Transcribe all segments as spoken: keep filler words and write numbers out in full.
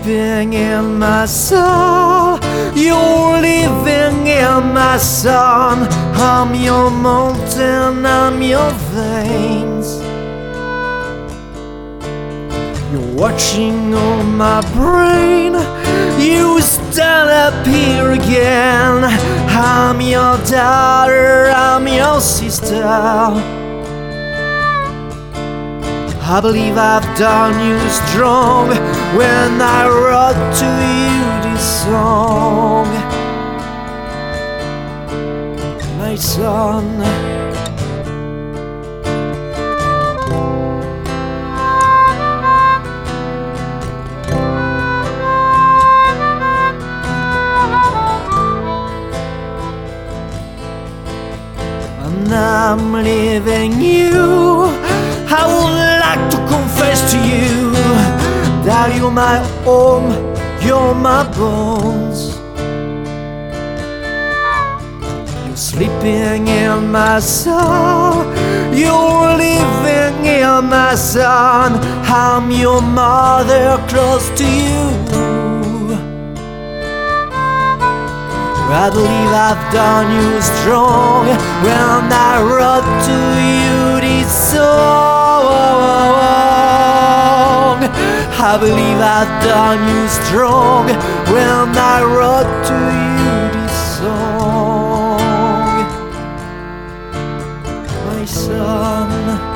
sleeping in my soul. You're living in my sun. I'm your mountain, I'm your veins. You're watching on my brain. You stand up here again. I'm your daughter, I'm your sister. I believe I've done you strong when I wrote to you this song. My son, and I'm leaving you. I would like to confess to you that you're my home, you're my bones. You're sleeping in my soul, you're living in my sun. I'm your mother, close to you. I believe I've done you strong when I wrote to you this song. I believe I've done you strong when I wrote to you this song. My son,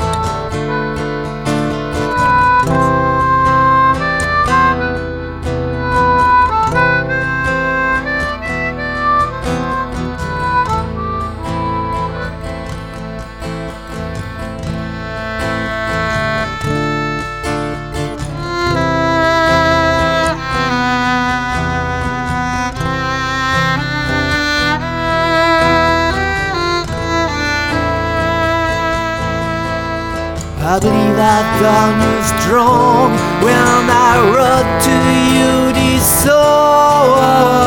I believe I've done you strong when I wrote to you this song.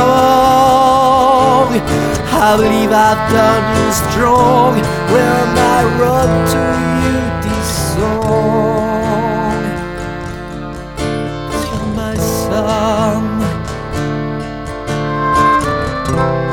I believe I've done you strong when I wrote to you this song. You're my son.